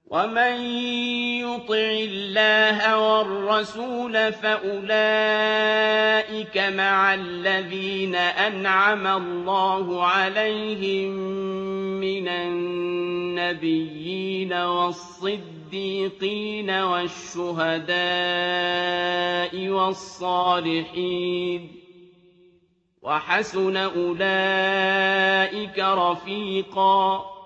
وَمَن يُطِعِ اللَّهَ وَالرَّسُولَ فَأُولَٰئِكَ مَعَ الَّذِينَ أَنْعَمَ اللَّهُ عَلَيْهِم مِّنَ النَّبِيِّينَ وَالصِّدِّيقِينَ وَالشُّهَدَاءِ وَالصَّالِحِينَ ۚ وَحَسُنَ أُولَٰئِكَ رَفِيقًا.